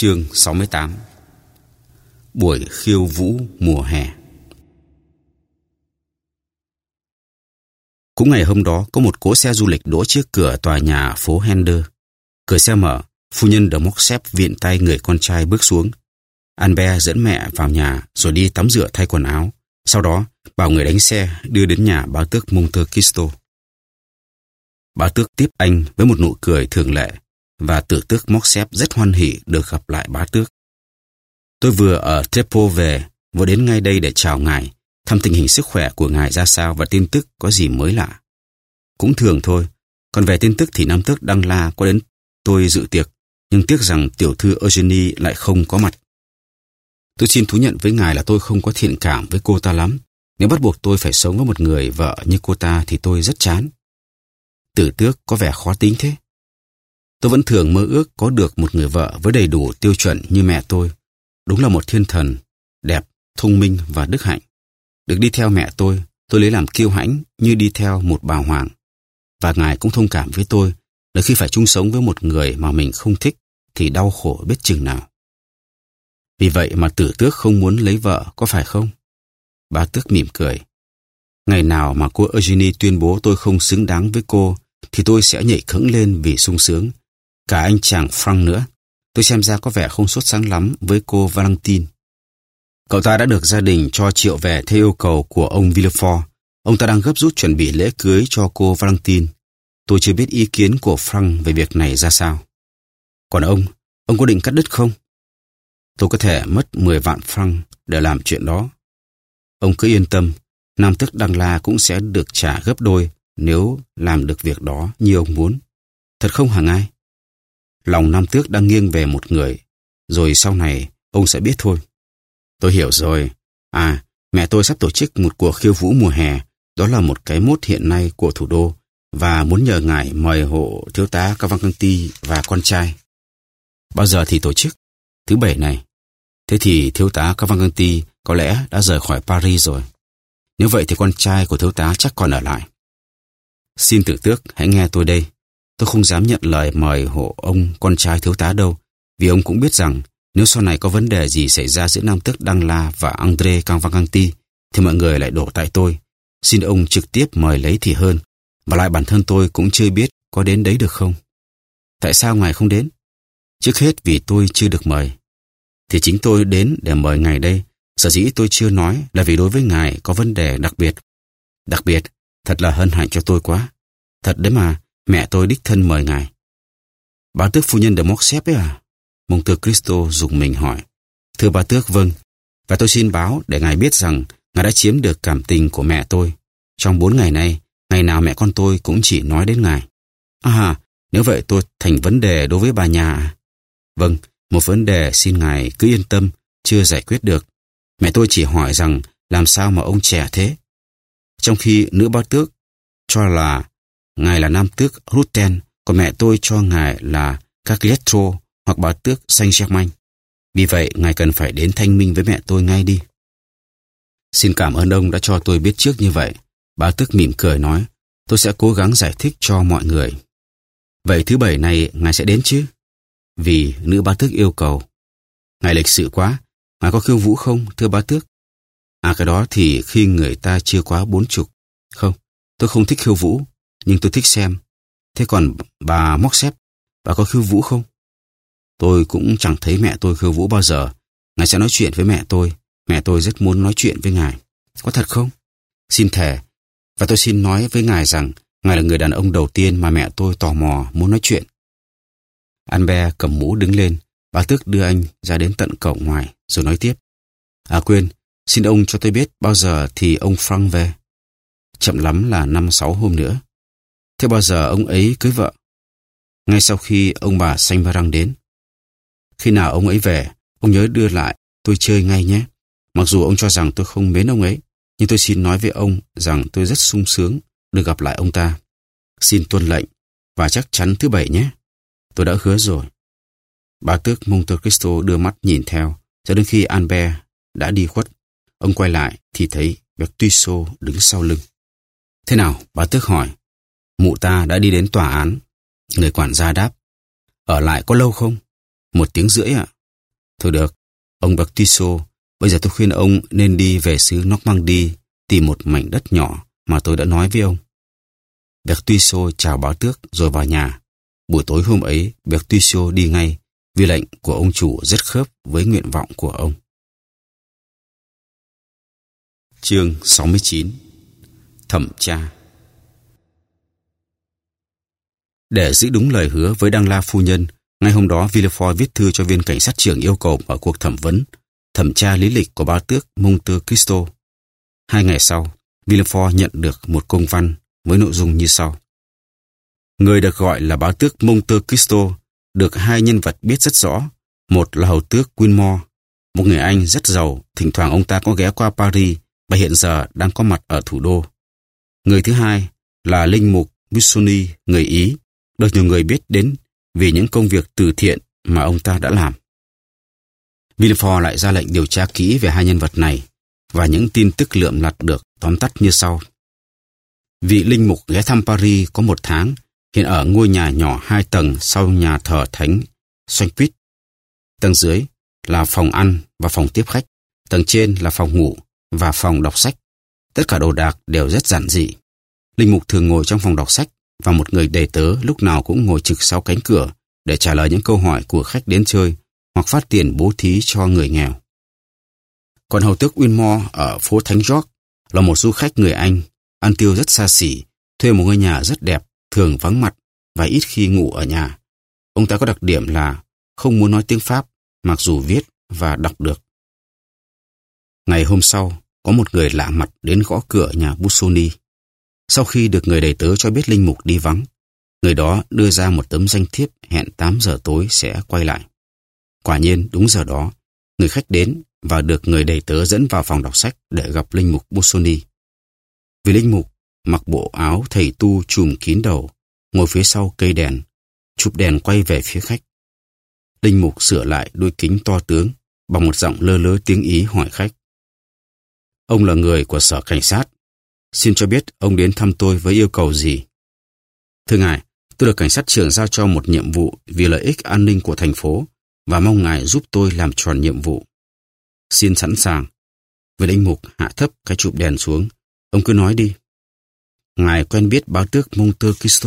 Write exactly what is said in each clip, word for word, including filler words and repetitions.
Chương sáu mươi tám. Buổi khiêu vũ mùa hè. Cũng ngày hôm đó, có một cỗ xe du lịch đỗ trước cửa tòa nhà phố Hender. Cửa xe mở, phu nhân de Morcerf viện tay người con trai bước xuống. Albert dẫn mẹ vào nhà rồi đi tắm rửa thay quần áo. Sau đó, bảo người đánh xe đưa đến nhà bá tước Monte Cristo. Bá tước tiếp anh với một nụ cười thường lệ, và tử tước Morcerf rất hoan hỉ được gặp lại bá tước. Tôi vừa ở Treptow về, vừa đến ngay đây để chào ngài, thăm tình hình sức khỏe của ngài ra sao và tin tức có gì mới lạ. Cũng thường thôi, còn về tin tức thì nam tước Đăng La có đến tôi dự tiệc, nhưng tiếc rằng tiểu thư Eugenie lại không có mặt. Tôi xin thú nhận với ngài là tôi không có thiện cảm với cô ta lắm. Nếu bắt buộc tôi phải sống với một người vợ như cô ta thì tôi rất chán. Tử tước có vẻ khó tính thế. Tôi vẫn thường mơ ước có được một người vợ với đầy đủ tiêu chuẩn như mẹ tôi. Đúng là một thiên thần, đẹp, thông minh và đức hạnh. Được đi theo mẹ tôi, tôi lấy làm kiêu hãnh như đi theo một bà hoàng. Và ngài cũng thông cảm với tôi là khi phải chung sống với một người mà mình không thích thì đau khổ biết chừng nào. Vì vậy mà tử tước không muốn lấy vợ, có phải không? Bá tước mỉm cười. Ngày nào mà cô Eugenie tuyên bố tôi không xứng đáng với cô thì tôi sẽ nhảy cẫng lên vì sung sướng. Cả anh chàng Frank nữa. Tôi xem ra có vẻ không sốt sáng lắm với cô Valentine. Cậu ta đã được gia đình cho triệu về theo yêu cầu của ông Villefort. Ông ta đang gấp rút chuẩn bị lễ cưới cho cô Valentine. Tôi chưa biết ý kiến của Frank về việc này ra sao. Còn ông, ông có định cắt đứt không? Tôi có thể mất mười vạn franc để làm chuyện đó. Ông cứ yên tâm, nam tước Đăng La cũng sẽ được trả gấp đôi nếu làm được việc đó như ông muốn. Thật không hả ngài? Lòng nam tước đang nghiêng về một người, rồi sau này ông sẽ biết thôi. Tôi hiểu rồi. À, mẹ tôi sắp tổ chức một cuộc khiêu vũ mùa hè. Đó là một cái mốt hiện nay của thủ đô, và muốn nhờ ngài mời hộ thiếu tá Cavalcanti và con trai. Bao giờ thì tổ chức? Thứ bảy này. Thế thì thiếu tá Cavalcanti có lẽ đã rời khỏi Paris rồi. Nếu vậy thì con trai của thiếu tá chắc còn ở lại. Xin tử tước hãy nghe tôi đây. Tôi không dám nhận lời mời hộ ông con trai thiếu tá đâu, vì ông cũng biết rằng nếu sau này có vấn đề gì xảy ra giữa nam tước Đăng La và André Cavalcanti thì mọi người lại đổ tại tôi. Xin ông trực tiếp mời lấy thì hơn. Và lại bản thân tôi cũng chưa biết có đến đấy được không. Tại sao ngài không đến? Trước hết vì tôi chưa được mời. Thì chính tôi đến để mời ngài đây. Sở dĩ tôi chưa nói là vì đối với ngài có vấn đề đặc biệt. Đặc biệt, thật là hân hạnh cho tôi quá. Thật đấy mà, mẹ tôi đích thân mời ngài. Bá tước phu nhân de Morcerf ấy à? Monte Cristo dùng mình hỏi. Thưa bá tước, vâng. Và tôi xin báo để ngài biết rằng ngài đã chiếm được cảm tình của mẹ tôi. Trong bốn ngày nay, ngày nào mẹ con tôi cũng chỉ nói đến ngài. À, nếu vậy tôi thành vấn đề đối với bà nhà. Vâng, một vấn đề xin ngài cứ yên tâm, chưa giải quyết được. Mẹ tôi chỉ hỏi rằng làm sao mà ông trẻ thế. Trong khi nữ bá tước cho là ngài là nam tước Rutten, còn mẹ tôi cho ngài là Cagliostro hoặc bá tước Saint-Germain. Vì vậy, ngài cần phải đến thanh minh với mẹ tôi ngay đi. Xin cảm ơn ông đã cho tôi biết trước như vậy. Bá tước mỉm cười nói, tôi sẽ cố gắng giải thích cho mọi người. Vậy thứ bảy này ngài sẽ đến chứ? Vì nữ bá tước yêu cầu. Ngài lịch sự quá, ngài có khiêu vũ không, thưa bá tước? À, cái đó thì khi người ta chưa quá bốn chục. Không, tôi không thích khiêu vũ, nhưng tôi thích xem. Thế còn bà Morcerf, bà có khiêu vũ không? Tôi cũng chẳng thấy mẹ tôi khiêu vũ bao giờ. Ngài sẽ nói chuyện với mẹ tôi. Mẹ tôi rất muốn nói chuyện với ngài. Có thật không? Xin thề. Và tôi xin nói với ngài rằng ngài là người đàn ông đầu tiên mà mẹ tôi tò mò muốn nói chuyện. Albert cầm mũ đứng lên. Bá tước đưa anh ra đến tận cổng ngoài rồi nói tiếp. À quên, xin ông cho tôi biết bao giờ thì ông Frank về. Chậm lắm là năm sáu hôm nữa. Thế bao giờ ông ấy cưới vợ? Ngay sau khi ông bà Saint-Varan đến. Khi nào ông ấy về, ông nhớ đưa lại tôi chơi ngay nhé. Mặc dù ông cho rằng tôi không mến ông ấy, nhưng tôi xin nói với ông rằng tôi rất sung sướng được gặp lại ông ta. Xin tuân lệnh, và chắc chắn thứ bảy nhé. Tôi đã hứa rồi. Bá tước Monte Cristo đưa mắt nhìn theo, cho đến khi Albert đã đi khuất. Ông quay lại thì thấy Bertuccio đứng sau lưng. Thế nào? Bá tước hỏi. Mụ ta đã đi đến tòa án. Người quản gia đáp. Ở lại có lâu không? Một tiếng rưỡi ạ. Thôi được, ông Baptiso, bây giờ tôi khuyên ông nên đi về xứ Normandy tìm một mảnh đất nhỏ mà tôi đã nói với ông. Bertuccio chào báo tước rồi vào nhà. Buổi tối hôm ấy, Bertuccio đi ngay vì lệnh của ông chủ rất khớp với nguyện vọng của ông. Chương sáu mươi chín. Thẩm tra. Để giữ đúng lời hứa với Đăng La phu nhân, ngay hôm đó Villefort viết thư cho viên cảnh sát trưởng yêu cầu mở cuộc thẩm vấn, thẩm tra lý lịch của báo tước Monte Cristo. Hai ngày sau, Villefort nhận được một công văn với nội dung như sau. Người được gọi là báo tước Monte Cristo được hai nhân vật biết rất rõ. Một là hầu tước Winmore, một người Anh rất giàu, thỉnh thoảng ông ta có ghé qua Paris và hiện giờ đang có mặt ở thủ đô. Người thứ hai là linh mục Busoni, người Ý, được nhiều người biết đến vì những công việc từ thiện mà ông ta đã làm. Villefort lại ra lệnh điều tra kỹ về hai nhân vật này và những tin tức lượm lặt được tóm tắt như sau. Vị linh mục ghé thăm Paris có một tháng, hiện ở ngôi nhà nhỏ hai tầng sau nhà thờ thánh Saint-Pit. Tầng dưới là phòng ăn và phòng tiếp khách, tầng trên là phòng ngủ và phòng đọc sách. Tất cả đồ đạc đều rất giản dị. Linh mục thường ngồi trong phòng đọc sách và một người đầy tớ lúc nào cũng ngồi trực sau cánh cửa để trả lời những câu hỏi của khách đến chơi hoặc phát tiền bố thí cho người nghèo. Còn hầu tước Winmore ở phố Thánh George là một du khách người Anh, ăn tiêu rất xa xỉ, thuê một ngôi nhà rất đẹp, thường vắng mặt và ít khi ngủ ở nhà. Ông ta có đặc điểm là không muốn nói tiếng Pháp, mặc dù viết và đọc được. Ngày hôm sau, có một người lạ mặt đến gõ cửa nhà Busoni. Sau khi được người đầy tớ cho biết linh mục đi vắng, người đó đưa ra một tấm danh thiếp hẹn tám giờ tối sẽ quay lại. Quả nhiên đúng giờ đó, người khách đến và được người đầy tớ dẫn vào phòng đọc sách để gặp linh mục Busoni. Vì linh mục mặc bộ áo thầy tu trùm kín đầu, ngồi phía sau cây đèn, chụp đèn quay về phía khách. Linh mục sửa lại đôi kính to tướng, bằng một giọng lơ lớ tiếng Ý hỏi khách. Ông là người của sở cảnh sát. Xin cho biết ông đến thăm tôi với yêu cầu gì? Thưa ngài, tôi được cảnh sát trưởng giao cho một nhiệm vụ vì lợi ích an ninh của thành phố và mong ngài giúp tôi làm tròn nhiệm vụ. Xin sẵn sàng. Vị linh mục hạ thấp cái chụp đèn xuống. Ông cứ nói đi. Ngài quen biết báo tước Monte Cristo?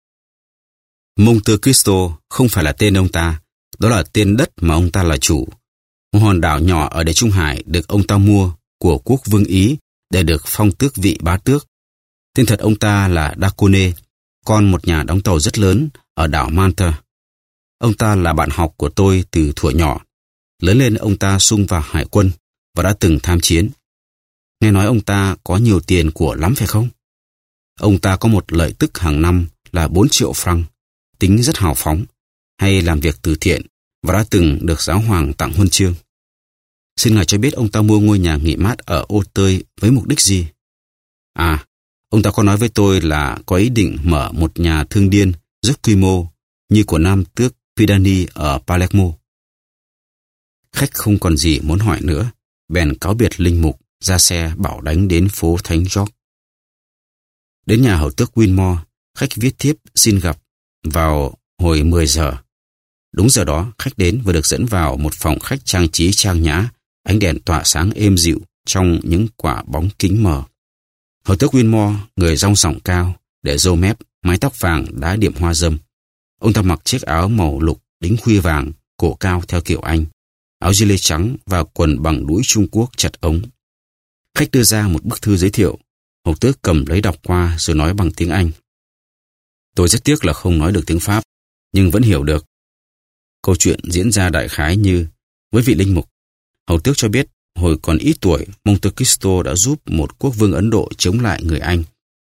Monte Cristo không phải là tên ông ta, đó là tên đất mà ông ta là chủ. Một hòn đảo nhỏ ở đế Trung Hải được ông ta mua của quốc vương Ý để được phong tước vị bá tước. Tên thật ông ta là Dacone, con một nhà đóng tàu rất lớn ở đảo Malta. Ông ta là bạn học của tôi từ thuở nhỏ. Lớn lên ông ta sung vào hải quân và đã từng tham chiến. Nghe nói ông ta có nhiều tiền của lắm phải không? Ông ta có một lợi tức hàng năm là bốn triệu franc, tính rất hào phóng, hay làm việc từ thiện và đã từng được giáo hoàng tặng huân chương. Xin ngài cho biết ông ta mua ngôi nhà nghỉ mát ở Ô Tơi với mục đích gì? À, ông ta có nói với tôi là có ý định mở một nhà thương điên rất quy mô như của nam tước Pidani ở Palermo. Khách không còn gì muốn hỏi nữa, bèn cáo biệt linh mục, ra xe bảo đánh đến phố Thánh George. Đến nhà hầu tước Winmore, khách viết thiếp xin gặp vào hồi mười giờ. Đúng giờ đó, khách đến và được dẫn vào một phòng khách trang trí trang nhã, ánh đèn tỏa sáng êm dịu trong những quả bóng kính mờ. Hầu tước Winmore, người rong sòng cao, để râu mép, mái tóc vàng đá điểm hoa dâm. Ông ta mặc chiếc áo màu lục đính khuy vàng, cổ cao theo kiểu Anh, áo gilet trắng và quần bằng đũi Trung Quốc chặt ống. Khách đưa ra một bức thư giới thiệu. Hầu tước cầm lấy đọc qua rồi nói bằng tiếng Anh. Tôi rất tiếc là không nói được tiếng Pháp, nhưng vẫn hiểu được. Câu chuyện diễn ra đại khái như với vị linh mục. Hầu tước cho biết hồi còn ít tuổi, Monte Cristo đã giúp một quốc vương Ấn Độ chống lại người Anh.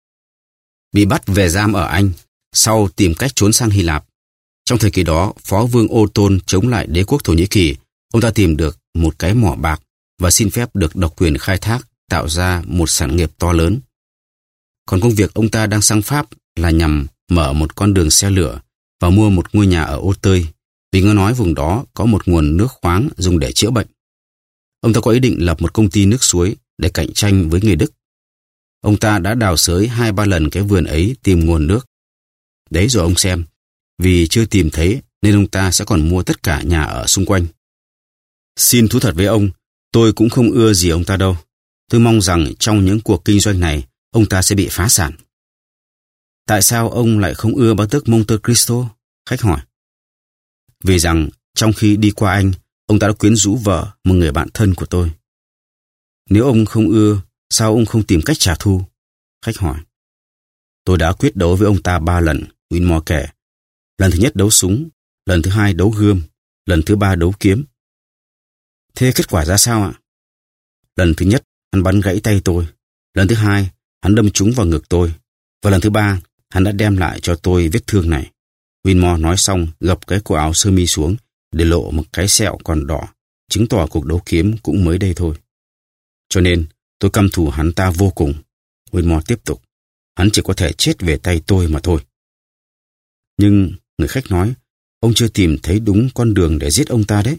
Bị bắt về giam ở Anh, sau tìm cách trốn sang Hy Lạp. Trong thời kỳ đó, phó vương Ô Tôn chống lại đế quốc Thổ Nhĩ Kỳ. Ông ta tìm được một cái mỏ bạc và xin phép được độc quyền khai thác, tạo ra một sản nghiệp to lớn. Còn công việc ông ta đang sang Pháp là nhằm mở một con đường xe lửa và mua một ngôi nhà ở Ô Tơi, vì nghe nói vùng đó có một nguồn nước khoáng dùng để chữa bệnh. Ông ta có ý định lập một công ty nước suối để cạnh tranh với người Đức. Ông ta đã đào xới hai ba lần cái vườn ấy tìm nguồn nước. Đấy rồi ông xem, vì chưa tìm thấy nên ông ta sẽ còn mua tất cả nhà ở xung quanh. Xin thú thật với ông, tôi cũng không ưa gì ông ta đâu. Tôi mong rằng trong những cuộc kinh doanh này, ông ta sẽ bị phá sản. Tại sao ông lại không ưa bá tước Monte Cristo? Khách hỏi. Vì rằng trong khi đi qua anh, ông ta đã quyến rũ vợ một người bạn thân của tôi. Nếu ông không ưa, sao ông không tìm cách trả thù? Khách hỏi. Tôi đã quyết đấu với ông ta ba lần, Winmore kể. Lần thứ nhất đấu súng, lần thứ hai đấu gươm, lần thứ ba đấu kiếm. Thế kết quả ra sao ạ? Lần thứ nhất, hắn bắn gãy tay tôi. Lần thứ hai, hắn đâm trúng vào ngực tôi. Và lần thứ ba, hắn đã đem lại cho tôi vết thương này. Winmore nói xong gập cái cổ áo sơ mi xuống để lộ một cái sẹo còn đỏ, chứng tỏ cuộc đấu kiếm cũng mới đây thôi. Cho nên tôi căm thù hắn ta vô cùng. Winmore tiếp tục. Hắn chỉ có thể chết về tay tôi mà thôi. Nhưng người khách nói, ông chưa tìm thấy đúng con đường để giết ông ta đấy.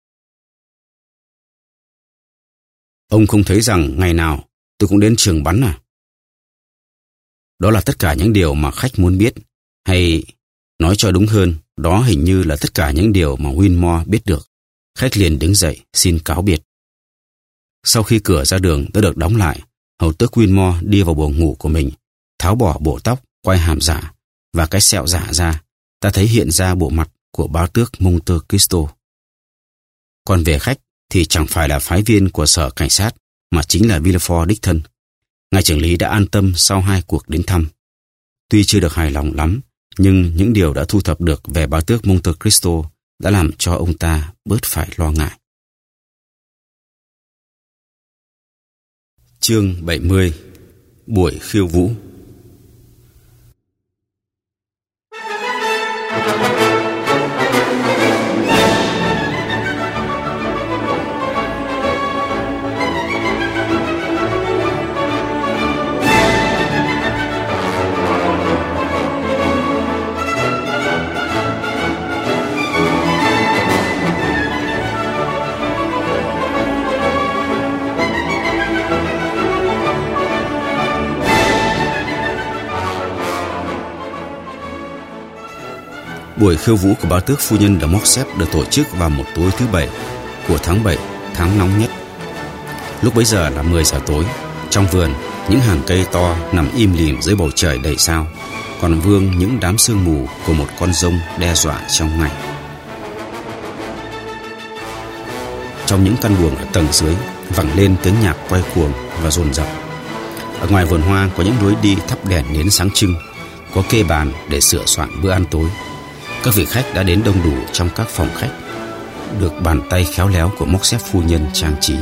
Ông không thấy rằng ngày nào tôi cũng đến trường bắn à? Đó là tất cả những điều mà khách muốn biết, hay nói cho đúng hơn, đó hình như là tất cả những điều mà Winmore biết được. Khách liền đứng dậy, xin cáo biệt. Sau khi cửa ra đường đã được đóng lại, hầu tước Winmore đi vào buồng ngủ của mình, tháo bỏ bộ tóc, quai hàm giả và cái sẹo giả ra. Ta thấy hiện ra bộ mặt của bá tước Monte Cristo. Còn về khách thì chẳng phải là phái viên của sở cảnh sát, mà chính là Villefort đích thân. Ngài trưởng lý đã an tâm sau hai cuộc đến thăm. Tuy chưa được hài lòng lắm, nhưng những điều đã thu thập được về bá tước Monte Cristo đã làm cho ông ta bớt phải lo ngại. Chương bảy mươi. Buổi khiêu vũ. Buổi khiêu vũ của bá tước phu nhân de Morcerf được tổ chức vào một tối thứ bảy của tháng bảy, tháng nóng nhất. Lúc bấy giờ là mười giờ tối. Trong vườn, những hàng cây to nằm im lìm dưới bầu trời đầy sao, còn vương những đám sương mù của một con giông đe dọa trong ngày. Trong những căn buồng ở tầng dưới vẳng lên tiếng nhạc quay cuồng và dồn dập. Ở ngoài vườn hoa có những lối đi thắp đèn nến sáng trưng, có kê bàn để sửa soạn bữa ăn tối. Các vị khách đã đến đông đủ trong các phòng khách, được bàn tay khéo léo của Morcerf phu nhân trang trí.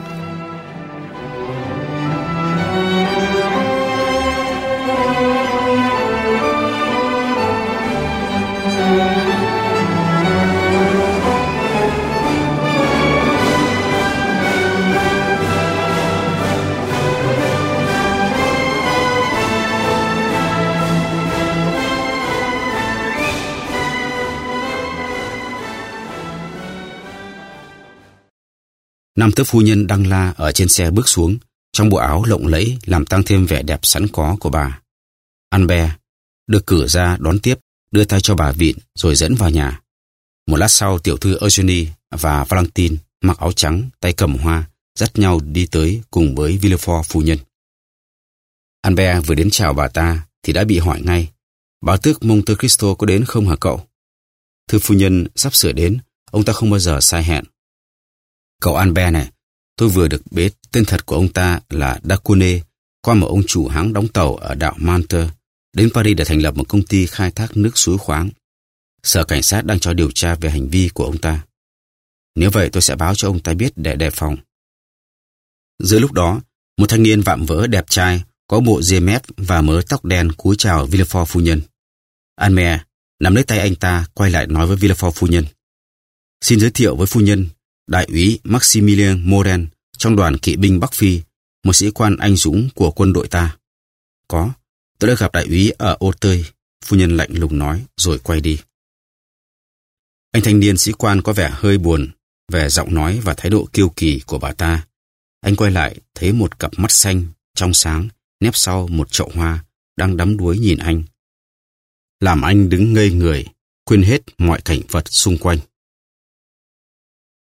Nam tước phu nhân đăng la ở trên xe bước xuống, trong bộ áo lộng lẫy làm tăng thêm vẻ đẹp sẵn có của bà. Albert được cử ra đón tiếp, đưa tay cho bà vịn rồi dẫn vào nhà. Một lát sau, tiểu thư Eugenie và Valentine mặc áo trắng, tay cầm hoa, dắt nhau đi tới cùng với Villefort phu nhân. Albert vừa đến chào bà ta thì đã bị hỏi ngay, bá tước Monte Cristo có đến không hả cậu? Thưa phu nhân, sắp sửa đến, ông ta không bao giờ sai hẹn. Cậu Albert này, tôi vừa được biết tên thật của ông ta là Dacune, qua một ông chủ hãng đóng tàu ở đảo Mante, đến Paris để thành lập một công ty khai thác nước suối khoáng. Sở cảnh sát đang cho điều tra về hành vi của ông ta. Nếu vậy tôi sẽ báo cho ông ta biết để đề phòng. Giữa lúc đó, một thanh niên vạm vỡ đẹp trai, có bộ ria mép và mớ tóc đen cúi chào Villefort phu nhân. Albert nắm lấy tay anh ta, quay lại nói với Villefort phu nhân. Xin giới thiệu với phu nhân, đại úy Maximilien Moren trong đoàn kỵ binh Bắc Phi, một sĩ quan anh dũng của quân đội ta. Có, tôi đã gặp đại úy ở Auteuil, phu nhân lạnh lùng nói rồi quay đi. Anh thanh niên sĩ quan có vẻ hơi buồn về giọng nói và thái độ kiêu kỳ của bà ta. Anh quay lại thấy một cặp mắt xanh, trong sáng, nép sau một chậu hoa, đang đắm đuối nhìn anh. Làm anh đứng ngây người, quên hết mọi cảnh vật xung quanh.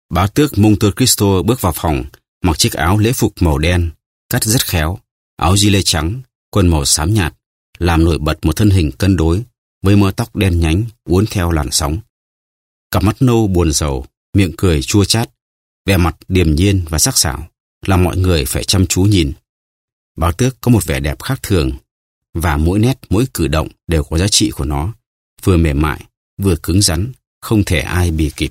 Bá tước Monte Cristo bước vào phòng, mặc chiếc áo lễ phục màu đen, cắt rất khéo, áo gi lê trắng, quần màu xám nhạt, làm nổi bật một thân hình cân đối, với mớ tóc đen nhánh uốn theo làn sóng. Cặp mắt nâu buồn rầu, miệng cười chua chát, vẻ mặt điềm nhiên và sắc sảo, làm mọi người phải chăm chú nhìn. Bá tước có một vẻ đẹp khác thường, và mỗi nét, mỗi cử động đều có giá trị của nó, vừa mềm mại, vừa cứng rắn, không thể ai bì kịp.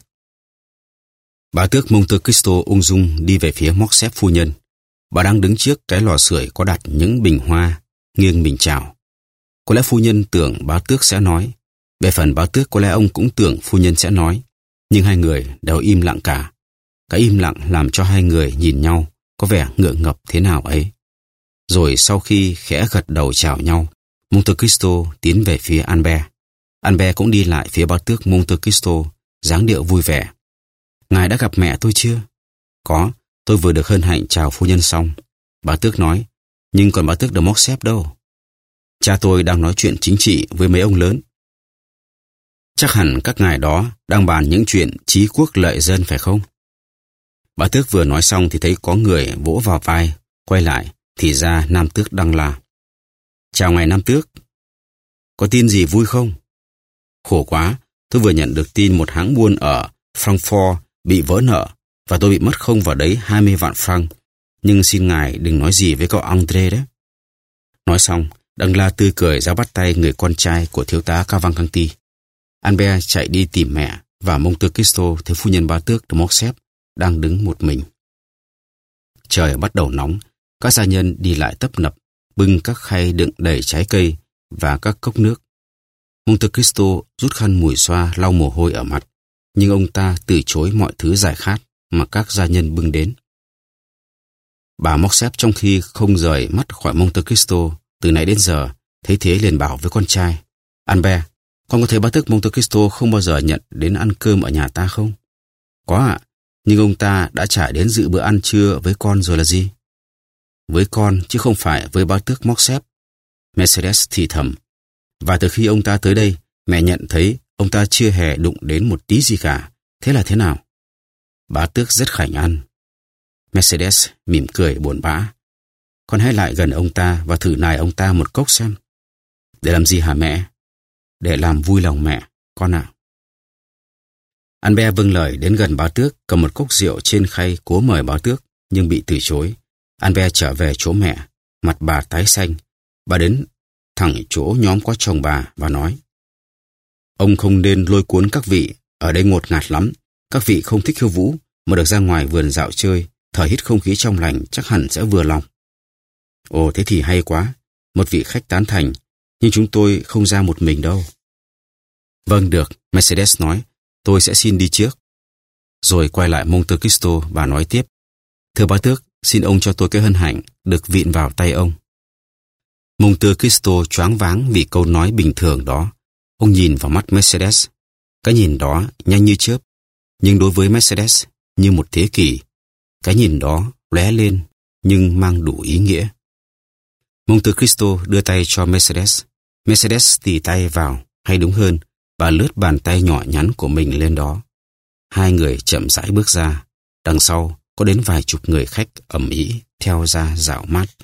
Bá tước Monte Cristo ung dung đi về phía Morcerf phu nhân. Bà đang đứng trước cái lò sưởi có đặt những bình hoa, nghiêng mình chào. Có lẽ phu nhân tưởng bá tước sẽ nói. Về phần bá tước có lẽ ông cũng tưởng phu nhân sẽ nói. Nhưng hai người đều im lặng cả. Cái im lặng làm cho hai người nhìn nhau có vẻ ngượng ngập thế nào ấy. Rồi sau khi khẽ gật đầu chào nhau, Monte Cristo tiến về phía Albert. Albert cũng đi lại phía bá tước Monte Cristo, dáng điệu vui vẻ. Ngài đã gặp mẹ tôi chưa? Có, tôi vừa được hân hạnh chào phu nhân xong. Bá tước nói, nhưng còn bá tước de Morcerf đâu? Cha tôi đang nói chuyện chính trị với mấy ông lớn. Chắc hẳn các ngài đó đang bàn những chuyện chí quốc lợi dân phải không? Bá tước vừa nói xong thì thấy có người vỗ vào vai, quay lại, thì ra nam tước đang là. Chào ngài nam tước. Có tin gì vui không? Khổ quá, tôi vừa nhận được tin một hãng buôn ở Frankfurt bị vỡ nợ, và tôi bị mất không vào đấy hai mươi vạn franc. Nhưng xin ngài đừng nói gì với cậu André đấy. Nói xong, Đăng La tươi cười ra bắt tay người con trai của thiếu tá Cavalcanti. Albert chạy đi tìm mẹ, và Monte Cristo thấy phu nhân bá tước de Morcerf đang đứng một mình. Trời bắt đầu nóng, các gia nhân đi lại tấp nập, bưng các khay đựng đầy trái cây và các cốc nước. Monte Cristo rút khăn mùi xoa lau mồ hôi ở mặt, nhưng ông ta từ chối mọi thứ giải khát mà các gia nhân bưng đến. Bà Morcerf trong khi không rời mắt khỏi Monte Cristo từ nãy đến giờ, thấy thế liền bảo với con trai, Albert, con có thấy bá tước Monte Cristo không bao giờ nhận đến ăn cơm ở nhà ta không? Có ạ, nhưng ông ta đã trả đến dự bữa ăn trưa với con rồi là gì? Với con chứ không phải với bá tước Morcerf. Mercedes thì thầm. Và từ khi ông ta tới đây, mẹ nhận thấy ông ta chưa hề đụng đến một tí gì cả. Thế là thế nào? Bá tước rất khảnh ăn. Mercedes mỉm cười buồn bã. Con hãy lại gần ông ta và thử nài ông ta một cốc xem. Để làm gì hả mẹ? Để làm vui lòng mẹ, con ạ. Albert vâng lời đến gần bá tước, cầm một cốc rượu trên khay cố mời bá tước, nhưng bị từ chối. Albert trở về chỗ mẹ, mặt bà tái xanh. Bà đến thẳng chỗ nhóm có chồng bà và nói, ông không nên lôi cuốn các vị, ở đây ngột ngạt lắm. Các vị không thích khiêu vũ, mà được ra ngoài vườn dạo chơi, thở hít không khí trong lành chắc hẳn sẽ vừa lòng. Ồ, thế thì hay quá. Một vị khách tán thành, nhưng chúng tôi không ra một mình đâu. Vâng được, Mercedes nói, tôi sẽ xin đi trước. Rồi quay lại Monte Cristo và nói tiếp, thưa bá tước, xin ông cho tôi cái hân hạnh được vịn vào tay ông. Monte Cristo choáng váng vì câu nói bình thường đó. Ông nhìn vào mắt Mercedes. Cái nhìn đó nhanh như chớp, nhưng đối với Mercedes như một thế kỷ. Cái nhìn đó lóe lên nhưng mang đủ ý nghĩa. Monte Cristo đưa tay cho Mercedes. Mercedes tì tay vào, hay đúng hơn, bà lướt bàn tay nhỏ nhắn của mình lên đó. Hai người chậm rãi bước ra. Đằng sau có đến vài chục người khách ầm ĩ theo ra dạo mát.